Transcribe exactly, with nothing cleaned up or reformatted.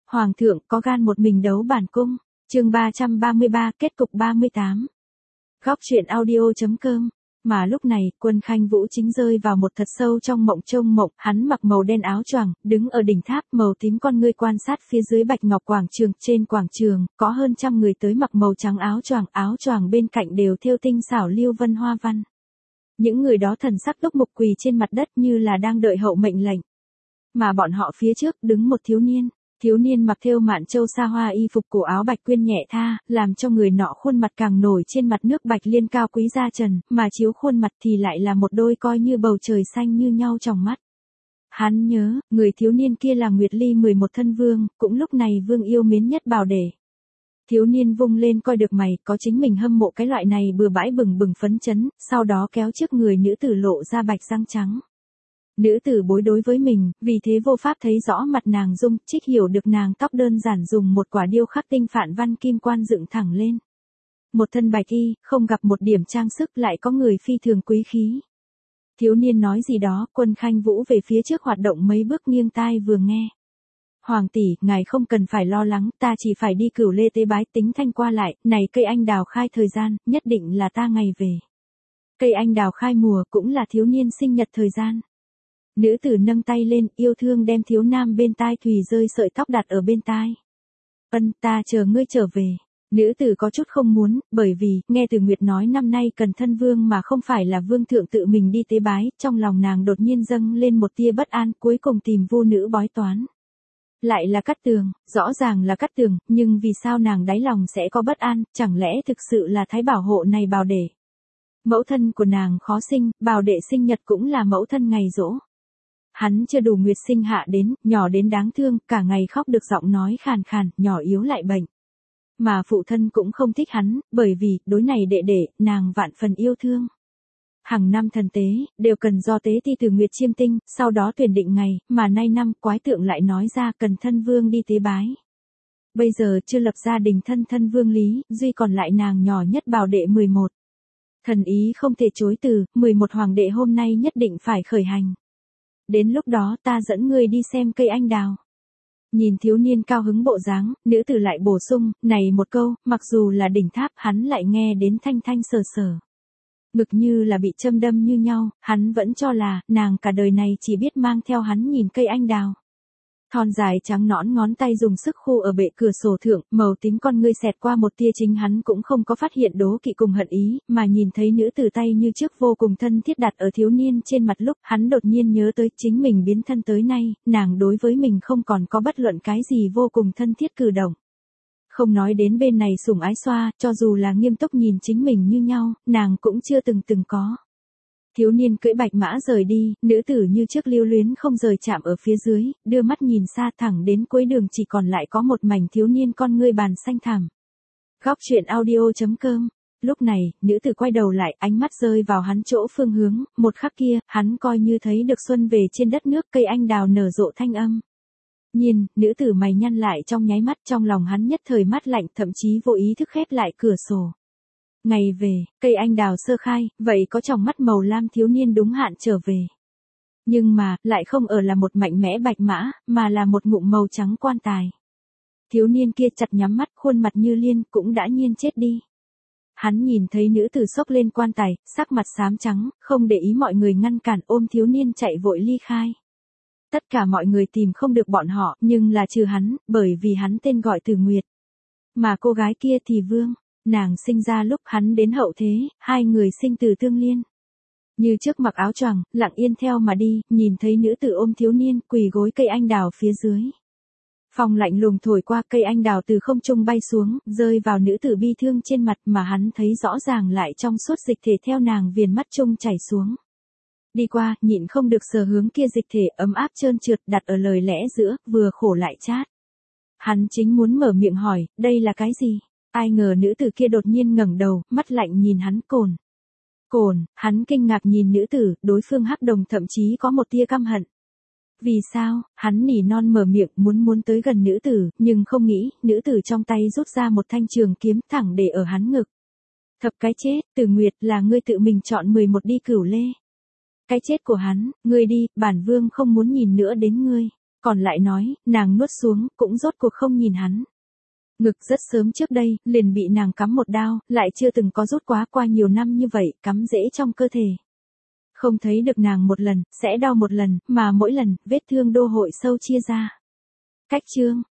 Hoàng thượng có gan một mình đấu bản cung. Chương ba trăm ba mươi ba, kết cục ba mươi tám. Góc truyện audio chấm com. Mà lúc này, Quân Khanh Vũ chính rơi vào một thật sâu trong mộng trông mộng, hắn mặc màu đen áo choàng, đứng ở đỉnh tháp, màu tím con ngươi quan sát phía dưới bạch ngọc quảng trường, trên quảng trường, có hơn trăm người tới mặc màu trắng áo choàng, áo choàng bên cạnh đều thêu tinh xảo lưu vân hoa văn. Những người đó thần sắc túc mục quỳ trên mặt đất như là đang đợi hậu mệnh lệnh. Mà bọn họ phía trước đứng một thiếu niên. Thiếu niên mặc thêu mạn châu sa hoa y phục cổ áo bạch quyên nhẹ tha, làm cho người nọ khuôn mặt càng nổi trên mặt nước bạch liên cao quý da trần, mà chiếu khuôn mặt thì lại là một đôi coi như bầu trời xanh như nhau trong mắt. Hắn nhớ, người thiếu niên kia là Nguyệt Ly mười một thân vương, cũng lúc này vương yêu mến nhất Bảo Để. Thiếu niên vung lên coi được mày, có chính mình hâm mộ cái loại này bừa bãi bừng bừng phấn chấn, sau đó kéo trước người nữ tử lộ ra bạch răng trắng. Nữ tử bối đối với mình, vì thế vô pháp thấy rõ mặt nàng dung, trích hiểu được nàng tóc đơn giản dùng một quả điêu khắc tinh phạn văn kim quan dựng thẳng lên. Một thân bạch y, không gặp một điểm trang sức lại có người phi thường quý khí. Thiếu niên nói gì đó, Quân Khanh Vũ về phía trước hoạt động mấy bước nghiêng tai vừa nghe. Hoàng tỷ, ngài không cần phải lo lắng, ta chỉ phải đi Cửu Lê tế bái tính thanh qua lại, này cây anh đào khai thời gian, nhất định là ta ngày về. Cây anh đào khai mùa cũng là thiếu niên sinh nhật thời gian. Nữ tử nâng tay lên, yêu thương đem thiếu nam bên tai thùy rơi sợi tóc đặt ở bên tai. Ân, ta chờ ngươi trở về. Nữ tử có chút không muốn, bởi vì, nghe Từ Nguyệt nói năm nay cần thân vương mà không phải là vương thượng tự mình đi tế bái, trong lòng nàng đột nhiên dâng lên một tia bất an, cuối cùng tìm vu nữ bói toán. Lại là Cát Tường, rõ ràng là Cát Tường, nhưng vì sao nàng đáy lòng sẽ có bất an, chẳng lẽ thực sự là Thái Bảo hộ này Bảo Để. Mẫu thân của nàng khó sinh, Bảo Để sinh nhật cũng là mẫu thân ngày giỗ. Hắn chưa đủ nguyệt sinh hạ đến, nhỏ đến đáng thương, cả ngày khóc được giọng nói khàn khàn, nhỏ yếu lại bệnh. Mà phụ thân cũng không thích hắn, bởi vì, đối này đệ đệ, nàng vạn phần yêu thương. Hàng năm thần tế, đều cần do tế ti từ nguyệt chiêm tinh, sau đó tuyển định ngày, mà nay năm quái tượng lại nói ra cần thân vương đi tế bái. Bây giờ chưa lập gia đình thân thân vương lý, duy còn lại nàng nhỏ nhất Bảo Đệ mười một. Thần ý không thể chối từ, mười một hoàng đệ hôm nay nhất định phải khởi hành. Đến lúc đó ta dẫn ngươi đi xem cây anh đào. Nhìn thiếu niên cao hứng bộ dáng, nữ tử lại bổ sung, này một câu, mặc dù là đỉnh tháp hắn lại nghe đến thanh thanh sờ sờ. Ngực như là bị châm đâm như nhau, hắn vẫn cho là, nàng cả đời này chỉ biết mang theo hắn nhìn cây anh đào. Thon dài trắng nõn ngón tay dùng sức khu ở bệ cửa sổ thượng, màu tím con ngươi xẹt qua một tia chính hắn cũng không có phát hiện đố kỵ cùng hận ý, mà nhìn thấy nữ tử tay như trước vô cùng thân thiết đặt ở thiếu niên trên mặt lúc hắn đột nhiên nhớ tới chính mình biến thân tới nay, nàng đối với mình không còn có bất luận cái gì vô cùng thân thiết cử động. Không nói đến bên này sủng ái xoa, cho dù là nghiêm túc nhìn chính mình như nhau, nàng cũng chưa từng từng có. Thiếu niên cưỡi bạch mã rời đi, nữ tử như trước lưu luyến không rời chạm ở phía dưới, đưa mắt nhìn xa thẳng đến cuối đường chỉ còn lại có một mảnh thiếu niên con ngươi bàn xanh thẳm. Góc truyện audio chấm com. Lúc này, nữ tử quay đầu lại, ánh mắt rơi vào hắn chỗ phương hướng, một khắc kia, hắn coi như thấy được xuân về trên đất nước, cây anh đào nở rộ thanh âm. Nhiên, nữ tử mày nhăn lại trong nháy mắt, trong lòng hắn nhất thời mát lạnh, thậm chí vô ý thức khép lại cửa sổ. Ngày về, cây anh đào sơ khai, vậy có trong mắt màu lam thiếu niên đúng hạn trở về. Nhưng mà, lại không ở là một mạnh mẽ bạch mã, mà là một ngụm màu trắng quan tài. Thiếu niên kia chặt nhắm mắt, khuôn mặt như liên, cũng đã nhiên chết đi. Hắn nhìn thấy nữ tử xốc lên quan tài, sắc mặt xám trắng, không để ý mọi người ngăn cản, ôm thiếu niên chạy vội ly khai. Tất cả mọi người tìm không được bọn họ, nhưng là trừ hắn, bởi vì hắn tên gọi Từ Nguyệt. Mà cô gái kia thì Vương. Nàng sinh ra lúc hắn đến hậu thế, hai người sinh từ tương liên. Như trước mặc áo choàng, lặng yên theo mà đi, nhìn thấy nữ tử ôm thiếu niên, quỳ gối cây anh đào phía dưới. Phong lạnh lùng thổi qua, cây anh đào từ không trung bay xuống, rơi vào nữ tử bi thương trên mặt mà hắn thấy rõ ràng lại trong suốt dịch thể theo nàng viền mắt trung chảy xuống. Đi qua, nhịn không được sờ hướng kia dịch thể ấm áp trơn trượt đặt ở lời lẽ giữa, vừa khổ lại chát. Hắn chính muốn mở miệng hỏi, đây là cái gì? Ai ngờ nữ tử kia đột nhiên ngẩng đầu, mắt lạnh nhìn hắn. Cồn. Cồn, hắn kinh ngạc nhìn nữ tử, đối phương hắc đồng thậm chí có một tia căm hận. Vì sao, hắn nỉ non mở miệng muốn muốn tới gần nữ tử, nhưng không nghĩ, nữ tử trong tay rút ra một thanh trường kiếm thẳng để ở hắn ngực. Thập cái chết, Từ Nguyệt là ngươi tự mình chọn mười một đi Cửu Lê. Cái chết của hắn, ngươi đi, bản vương không muốn nhìn nữa đến ngươi. Còn lại nói, nàng nuốt xuống, cũng rốt cuộc không nhìn hắn. Ngực rất sớm trước đây, liền bị nàng cắm một đao, lại chưa từng có rút quá qua nhiều năm như vậy, cắm rễ trong cơ thể. Không thấy được nàng một lần, sẽ đau một lần, mà mỗi lần, vết thương đô hội sâu chia ra. Cách chương.